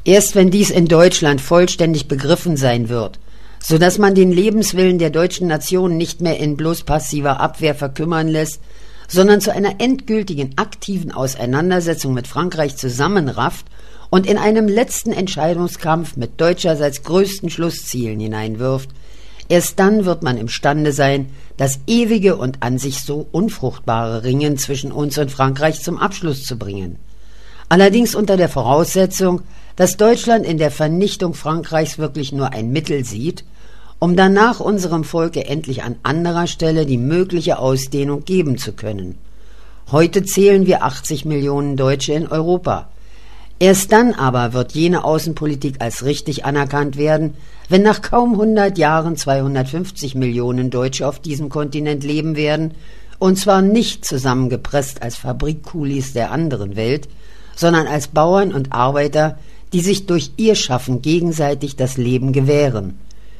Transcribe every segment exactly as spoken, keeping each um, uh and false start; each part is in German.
Erst wenn dies in Deutschland vollständig begriffen sein wird, so dass man den Lebenswillen der deutschen Nation nicht mehr in bloß passiver Abwehr verkümmern lässt, sondern zu einer endgültigen aktiven Auseinandersetzung mit Frankreich zusammenrafft und in einem letzten Entscheidungskampf mit deutscherseits größten Schlusszielen hineinwirft, erst dann wird man imstande sein, das ewige und an sich so unfruchtbare Ringen zwischen uns und Frankreich zum Abschluss zu bringen. Allerdings unter der Voraussetzung, dass Deutschland in der Vernichtung Frankreichs wirklich nur ein Mittel sieht, um danach unserem Volke endlich an anderer Stelle die mögliche Ausdehnung geben zu können. Heute zählen wir achtzig Millionen Deutsche in Europa. Erst dann aber wird jene Außenpolitik als richtig anerkannt werden, wenn nach kaum hundert Jahren zweihundertfünfzig Millionen Deutsche auf diesem Kontinent leben werden, und zwar nicht zusammengepresst als Fabrikkulis der anderen Welt, sondern als Bauern und Arbeiter, die sich durch ihr Schaffen gegenseitig das Leben gewähren.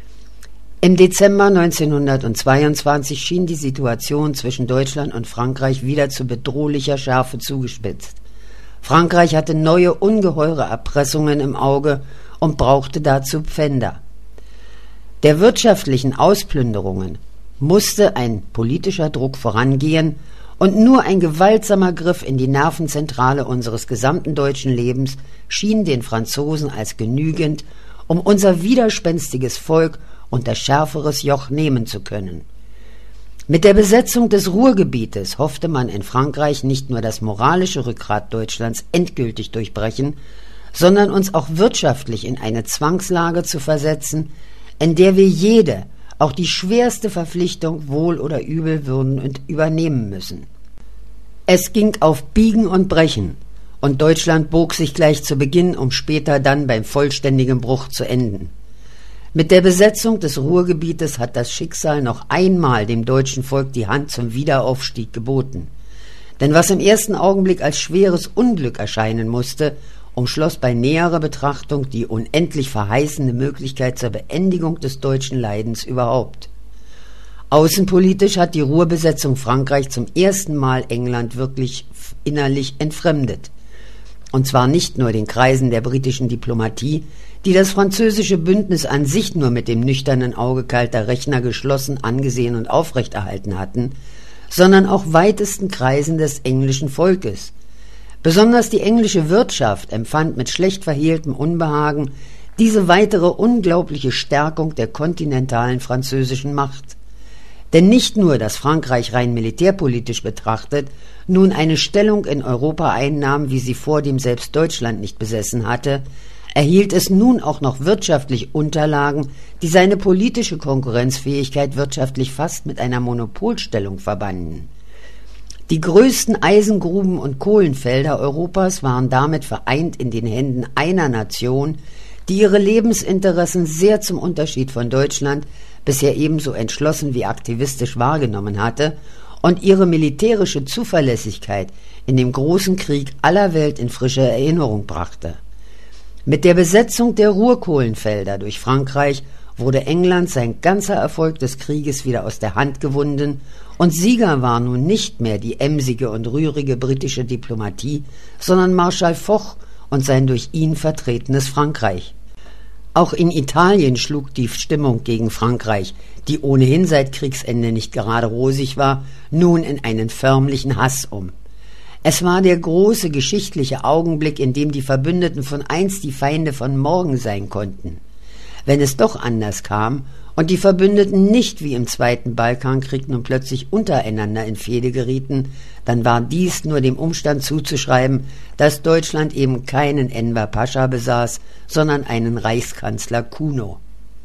Im Dezember neunzehnhundertzweiundzwanzig schien die Situation zwischen Deutschland und Frankreich wieder zu bedrohlicher Schärfe zugespitzt. Frankreich hatte neue ungeheure Erpressungen im Auge und brauchte dazu Pfänder. Der wirtschaftlichen Ausplünderungen musste ein politischer Druck vorangehen, und nur ein gewaltsamer Griff in die Nervenzentrale unseres gesamten deutschen Lebens schien den Franzosen als genügend, um unser widerspenstiges Volk unter schärferes Joch nehmen zu können. Mit der Besetzung des Ruhrgebietes hoffte man in Frankreich nicht nur das moralische Rückgrat Deutschlands endgültig durchbrechen, sondern uns auch wirtschaftlich in eine Zwangslage zu versetzen, in der wir jede, auch die schwerste Verpflichtung wohl oder übel würden und übernehmen müssen. Es ging auf Biegen und Brechen, und Deutschland bog sich gleich zu Beginn, um später dann beim vollständigen Bruch zu enden. Mit der Besetzung des Ruhrgebietes hat das Schicksal noch einmal dem deutschen Volk die Hand zum Wiederaufstieg geboten. Denn was im ersten Augenblick als schweres Unglück erscheinen musste, umschloss bei näherer Betrachtung die unendlich verheißende Möglichkeit zur Beendigung des deutschen Leidens überhaupt. Außenpolitisch hat die Ruhrbesetzung Frankreich zum ersten Mal England wirklich innerlich entfremdet. Und zwar nicht nur den Kreisen der britischen Diplomatie, die das französische Bündnis an sich nur mit dem nüchternen Auge kalter Rechner geschlossen, angesehen und aufrechterhalten hatten, sondern auch weitesten Kreisen des englischen Volkes. Besonders die englische Wirtschaft empfand mit schlecht verhehltem Unbehagen diese weitere unglaubliche Stärkung der kontinentalen französischen Macht. Denn nicht nur, dass Frankreich rein militärpolitisch betrachtet nun eine Stellung in Europa einnahm, wie sie vordem selbst Deutschland nicht besessen hatte, erhielt es nun auch noch wirtschaftlich Unterlagen, die seine politische Konkurrenzfähigkeit wirtschaftlich fast mit einer Monopolstellung verbanden. Die größten Eisengruben und Kohlenfelder Europas waren damit vereint in den Händen einer Nation, die ihre Lebensinteressen sehr zum Unterschied von Deutschland bisher ebenso entschlossen wie aktivistisch wahrgenommen hatte und ihre militärische Zuverlässigkeit in dem großen Krieg aller Welt in frische Erinnerung brachte. Mit der Besetzung der Ruhrkohlenfelder durch Frankreich wurde England sein ganzer Erfolg des Krieges wieder aus der Hand gewunden, und Sieger war nun nicht mehr die emsige und rührige britische Diplomatie, sondern Marschall Foch und sein durch ihn vertretenes Frankreich. Auch in Italien schlug die Stimmung gegen Frankreich, die ohnehin seit Kriegsende nicht gerade rosig war, nun in einen förmlichen Hass um. Es war der große geschichtliche Augenblick, in dem die Verbündeten von einst die Feinde von morgen sein konnten. Wenn es doch anders kam und die Verbündeten nicht wie im Zweiten Balkankrieg nun plötzlich untereinander in Fehde gerieten, dann war dies nur dem Umstand zuzuschreiben, dass Deutschland eben keinen Enver Pascha besaß, sondern einen Reichskanzler Kuno.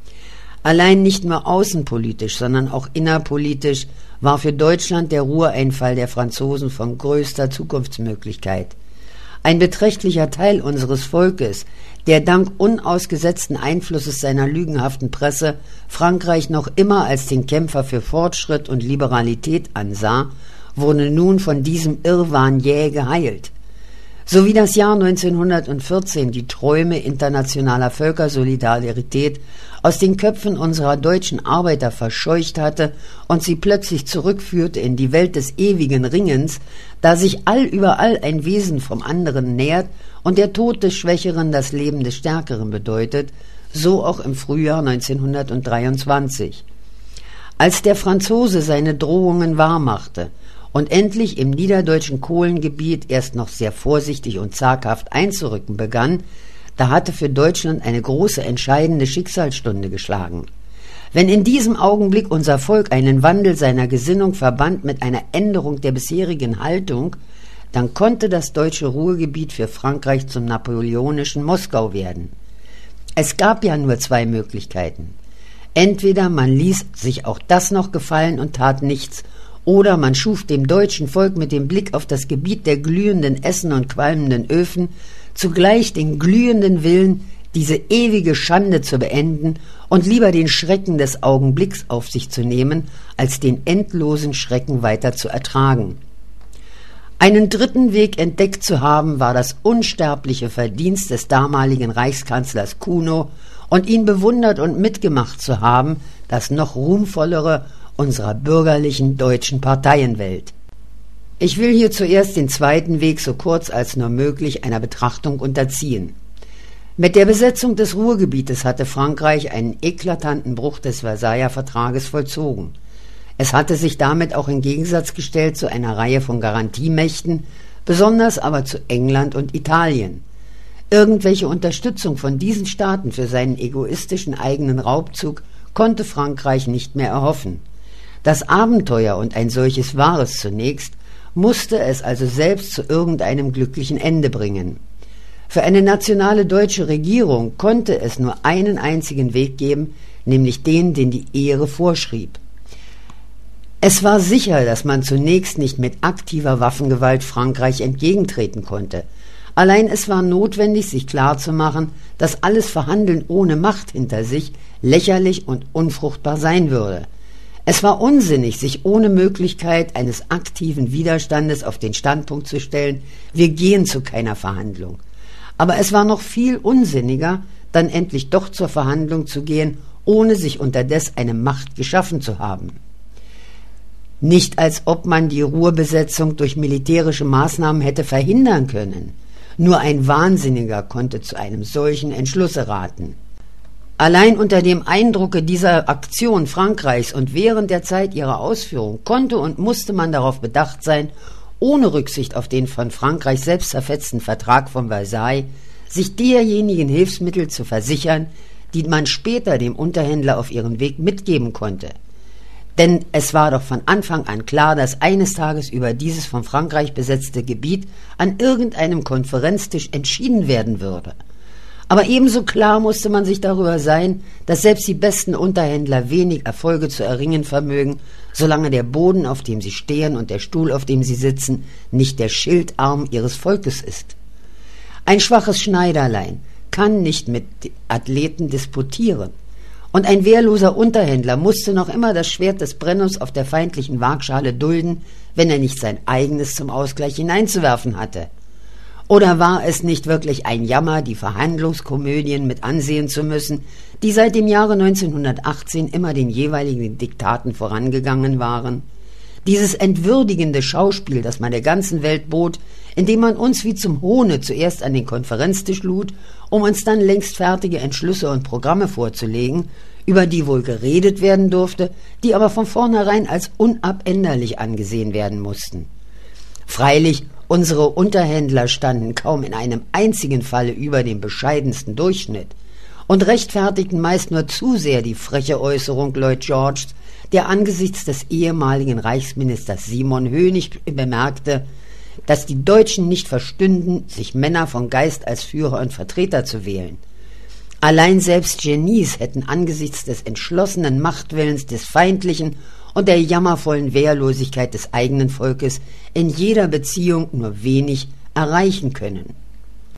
Allein nicht nur außenpolitisch, sondern auch innerpolitisch war für Deutschland der Ruhreinfall der Franzosen von größter Zukunftsmöglichkeit. Ein beträchtlicher Teil unseres Volkes, der dank unausgesetzten Einflusses seiner lügenhaften Presse Frankreich noch immer als den Kämpfer für Fortschritt und Liberalität ansah, wurde nun von diesem Irrwahn jäh geheilt. So wie das Jahr neunzehnhundertvierzehn die Träume internationaler Völkersolidarität aus den Köpfen unserer deutschen Arbeiter verscheucht hatte und sie plötzlich zurückführte in die Welt des ewigen Ringens, da sich allüberall ein Wesen vom anderen nähert und der Tod des Schwächeren das Leben des Stärkeren bedeutet, so auch im Frühjahr neunzehnhundertdreiundzwanzig. Als der Franzose seine Drohungen wahrmachte und endlich im niederdeutschen Kohlengebiet erst noch sehr vorsichtig und zaghaft einzurücken begann, da hatte für Deutschland eine große entscheidende Schicksalsstunde geschlagen. Wenn in diesem Augenblick unser Volk einen Wandel seiner Gesinnung verband mit einer Änderung der bisherigen Haltung, dann konnte das deutsche Ruhrgebiet für Frankreich zum napoleonischen Moskau werden. Es gab ja nur zwei Möglichkeiten. Entweder man ließ sich auch das noch gefallen und tat nichts, oder man schuf dem deutschen Volk mit dem Blick auf das Gebiet der glühenden Essen und qualmenden Öfen zugleich den glühenden Willen, diese ewige Schande zu beenden und lieber den Schrecken des Augenblicks auf sich zu nehmen, als den endlosen Schrecken weiter zu ertragen. Einen dritten Weg entdeckt zu haben, war das unsterbliche Verdienst des damaligen Reichskanzlers Kuno, und ihn bewundert und mitgemacht zu haben, das noch ruhmvollere unserer bürgerlichen deutschen Parteienwelt. Ich will hier zuerst den zweiten Weg so kurz als nur möglich einer Betrachtung unterziehen. Mit der Besetzung des Ruhrgebietes hatte Frankreich einen eklatanten Bruch des Versailler Vertrages vollzogen. Es hatte sich damit auch in Gegensatz gestellt zu einer Reihe von Garantiemächten, besonders aber zu England und Italien. Irgendwelche Unterstützung von diesen Staaten für seinen egoistischen eigenen Raubzug konnte Frankreich nicht mehr erhoffen. Das Abenteuer, und ein solches war es zunächst, musste es also selbst zu irgendeinem glücklichen Ende bringen. Für eine nationale deutsche Regierung konnte es nur einen einzigen Weg geben, nämlich den, den die Ehre vorschrieb. Es war sicher, dass man zunächst nicht mit aktiver Waffengewalt Frankreich entgegentreten konnte. Allein es war notwendig, sich klarzumachen, dass alles Verhandeln ohne Macht hinter sich lächerlich und unfruchtbar sein würde. Es war unsinnig, sich ohne Möglichkeit eines aktiven Widerstandes auf den Standpunkt zu stellen, wir gehen zu keiner Verhandlung. Aber es war noch viel unsinniger, dann endlich doch zur Verhandlung zu gehen, ohne sich unterdessen eine Macht geschaffen zu haben. Nicht als ob man die Ruhrbesetzung durch militärische Maßnahmen hätte verhindern können. Nur ein Wahnsinniger konnte zu einem solchen Entschlusse raten. Allein unter dem Eindrucke dieser Aktion Frankreichs und während der Zeit ihrer Ausführung konnte und musste man darauf bedacht sein, ohne Rücksicht auf den von Frankreich selbst zerfetzten Vertrag von Versailles, sich derjenigen Hilfsmittel zu versichern, die man später dem Unterhändler auf ihren Weg mitgeben konnte. Denn es war doch von Anfang an klar, dass eines Tages über dieses von Frankreich besetzte Gebiet an irgendeinem Konferenztisch entschieden werden würde. Aber ebenso klar musste man sich darüber sein, dass selbst die besten Unterhändler wenig Erfolge zu erringen vermögen, solange der Boden, auf dem sie stehen, und der Stuhl, auf dem sie sitzen, nicht der Schildarm ihres Volkes ist. Ein schwaches Schneiderlein kann nicht mit Athleten disputieren. Und ein wehrloser Unterhändler musste noch immer das Schwert des Brenners auf der feindlichen Waagschale dulden, wenn er nicht sein eigenes zum Ausgleich hineinzuwerfen hatte. Oder war es nicht wirklich ein Jammer, die Verhandlungskomödien mit ansehen zu müssen, die seit dem Jahre neunzehnhundertachtzehn immer den jeweiligen Diktaten vorangegangen waren? Dieses entwürdigende Schauspiel, das man der ganzen Welt bot, indem man uns wie zum Hohne zuerst an den Konferenztisch lud, um uns dann längst fertige Entschlüsse und Programme vorzulegen, über die wohl geredet werden durfte, die aber von vornherein als unabänderlich angesehen werden mussten. Freilich, unsere Unterhändler standen kaum in einem einzigen Falle über dem bescheidensten Durchschnitt und rechtfertigten meist nur zu sehr die freche Äußerung Lloyd Georges, der angesichts des ehemaligen Reichsministers Simon Hönig bemerkte, dass die Deutschen nicht verstünden, sich Männer von Geist als Führer und Vertreter zu wählen. Allein selbst Genies hätten angesichts des entschlossenen Machtwillens des feindlichen und der jammervollen Wehrlosigkeit des eigenen Volkes in jeder Beziehung nur wenig erreichen können.